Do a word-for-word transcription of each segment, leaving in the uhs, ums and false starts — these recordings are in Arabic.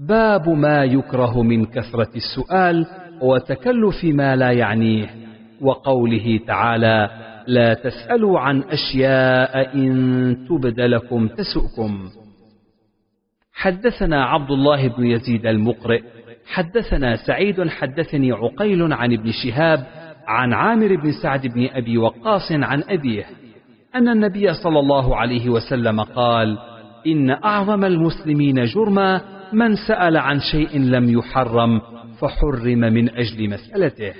باب ما يكره من كثرة السؤال وتكلف ما لا يعنيه، وقوله تعالى: لا تسألوا عن أشياء إن تبد لكم تسؤكم. حدثنا عبد الله بن يزيد المقرئ حدثنا سعيد حدثني عقيل عن ابن شهاب عن عامر بن سعد بن أبي وقاص عن أبيه أن النبي صلى الله عليه وسلم قال: إن أعظم المسلمين جرما من سأل عن شيء لم يحرم فحرم من أجل مسألته.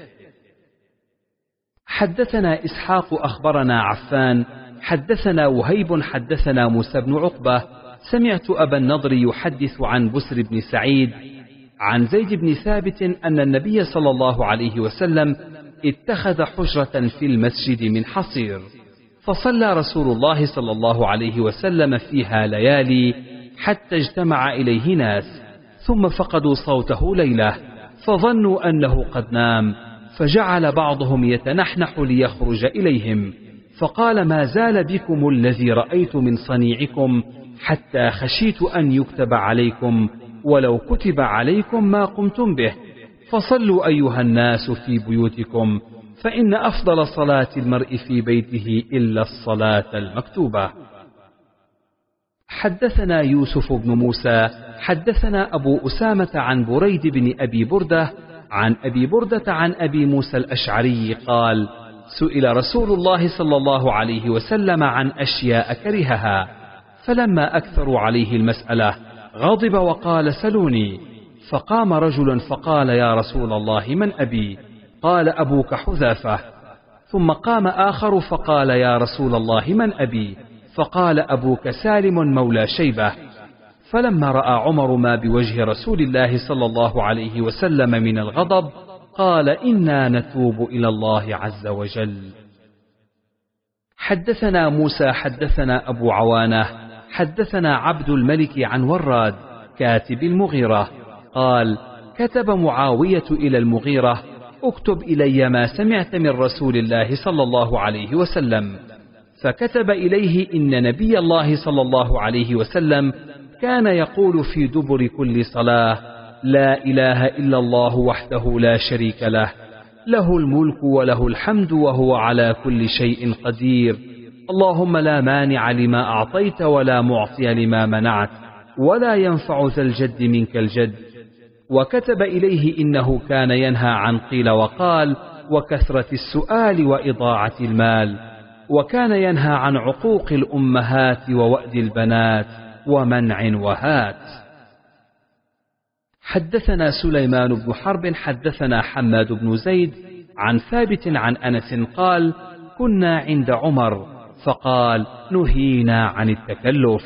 حدثنا إسحاق أخبرنا عفان حدثنا وهيب حدثنا موسى بن عقبة سمعت أبا النضر يحدث عن بسر بن سعيد عن زيد بن ثابت أن النبي صلى الله عليه وسلم اتخذ حجرة في المسجد من حصير، فصلى رسول الله صلى الله عليه وسلم فيها ليالي حتى اجتمع إليه ناس، ثم فقدوا صوته ليلة فظنوا أنه قد نام، فجعل بعضهم يتنحنح ليخرج إليهم، فقال: ما زال بكم الذي رأيت من صنيعكم حتى خشيت أن يكتب عليكم، ولو كتب عليكم ما قمتم به، فصلوا أيها الناس في بيوتكم، فإن أفضل صلاة المرء في بيته إلا الصلاة المكتوبة. حدثنا يوسف بن موسى حدثنا أبو أسامة عن بريد بن أبي بردة عن أبي بردة عن أبي موسى الأشعري قال: سئل رسول الله صلى الله عليه وسلم عن أشياء كرهها، فلما أكثروا عليه المسألة غضب وقال: سلوني. فقام رجل فقال: يا رسول الله من أبي؟ قال: أبوك حذافة. ثم قام آخر فقال: يا رسول الله من أبي؟ فقال: أبوك سالم مولى شيبة. فلما رأى عمر ما بوجه رسول الله صلى الله عليه وسلم من الغضب قال: إنا نتوب إلى الله عز وجل. حدثنا موسى حدثنا أبو عوانة حدثنا عبد الملك عن وراد كاتب المغيرة قال: كتب معاوية إلى المغيرة: اكتب إلي ما سمعت من رسول الله صلى الله عليه وسلم. فكتب إليه: إن نبي الله صلى الله عليه وسلم كان يقول في دبر كل صلاة: لا إله إلا الله وحده لا شريك له، له الملك وله الحمد وهو على كل شيء قدير، اللهم لا مانع لما أعطيت ولا معطي لما منعت ولا ينفع ذا الجد منك الجد. وكتب إليه: إنه كان ينهى عن قيل وقال وكثرة السؤال وإضاعة المال، وكان ينهى عن عقوق الأمهات ووأد البنات ومنع وهات. حدثنا سليمان بن حرب حدثنا حماد بن زيد عن ثابت عن أنس قال: كنا عند عمر فقال: نهينا عن التكلف.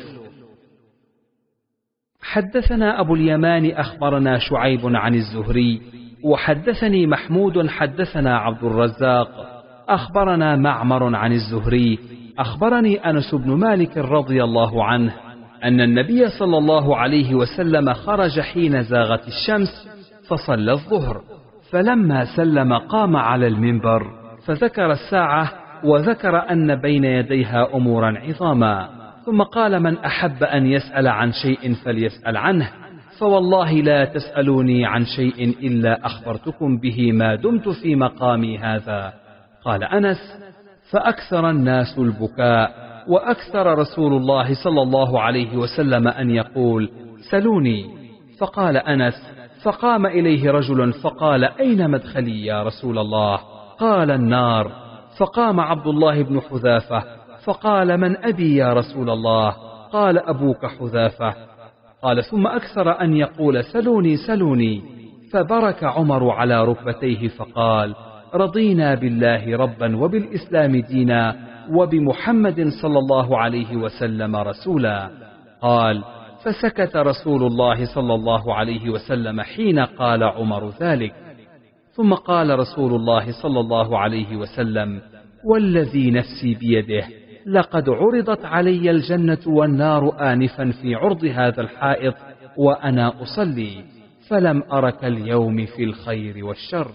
حدثنا أبو اليمان أخبرنا شعيب عن الزهري وحدثني محمود حدثنا عبد الرزاق أخبرنا معمر عن الزهري أخبرني أنس بن مالك رضي الله عنه أن النبي صلى الله عليه وسلم خرج حين زاغت الشمس فصلى الظهر، فلما سلم قام على المنبر فذكر الساعة وذكر أن بين يديها أمورا عظاما، ثم قال: من أحب أن يسأل عن شيء فليسأل عنه، فوالله لا تسألوني عن شيء إلا أخبرتكم به ما دمت في مقامي هذا. قال أنس: فأكثر الناس البكاء، وأكثر رسول الله صلى الله عليه وسلم أن يقول: سلوني. فقال أنس: فقام إليه رجل فقال: أين مدخلي يا رسول الله؟ قال: النار. فقام عبد الله بن حذافة فقال: من أبي يا رسول الله؟ قال: أبوك حذافة. قال: ثم أكثر أن يقول: سلوني سلوني. فبرك عمر على ركبتيه فقال: رضينا بالله ربا وبالإسلام دينا وبمحمد صلى الله عليه وسلم رسولا. قال: فسكت رسول الله صلى الله عليه وسلم حين قال عمر ذلك، ثم قال رسول الله صلى الله عليه وسلم: والذي نفسي بيده لقد عرضت علي الجنة والنار آنفا في عرض هذا الحائط وأنا أصلي، فلم أرك اليوم في الخير والشر.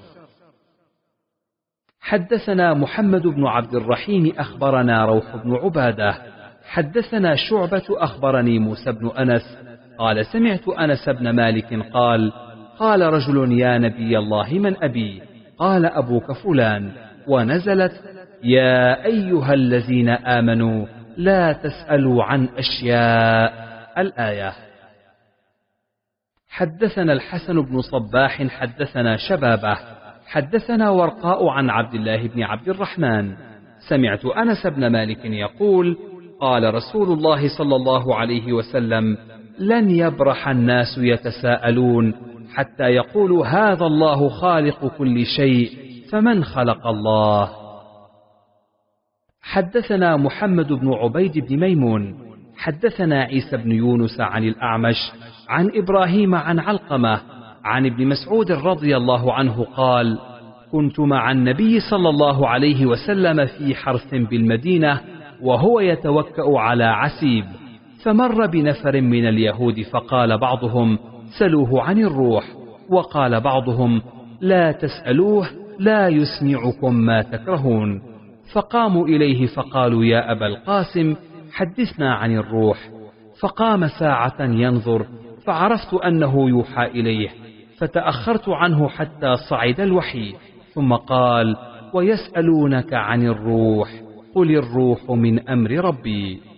حدثنا محمد بن عبد الرحيم أخبرنا روح بن عبادة حدثنا شعبة أخبرني موسى بن أنس قال سمعت أنس بن مالك قال قال رجل يا نبي الله من أبي؟ قال أبوك فلان، ونزلت يا أيها الذين آمنوا لا تسألوا عن أشياء الآية. حدثنا الحسن بن صباح حدثنا شبابه حدثنا ورقاء عن عبد الله بن عبد الرحمن سمعت أنس بن مالك يقول قال رسول الله صلى الله عليه وسلم لن يبرح الناس يتساءلون حتى يقولوا هذا الله خالق كل شيء فمن خلق الله. حدثنا محمد بن عبيد بن ميمون حدثنا عيسى بن يونس عن الأعمش عن إبراهيم عن علقمة عن ابن مسعود رضي الله عنه قال كنت مع النبي صلى الله عليه وسلم في حرث بالمدينة وهو يتوكأ على عسيب، فمر بنفر من اليهود فقال بعضهم سلوه عن الروح، وقال بعضهم لا تسألوه لا يسمعكم ما تكرهون، فقاموا إليه فقالوا يا أبا القاسم حدثنا عن الروح، فقام ساعة ينظر فعرفت أنه يوحى إليه، فتأخرت عنه حتى صعد الوحي، ثم قال ويسألونك عن الروح قل الروح من أمر ربي.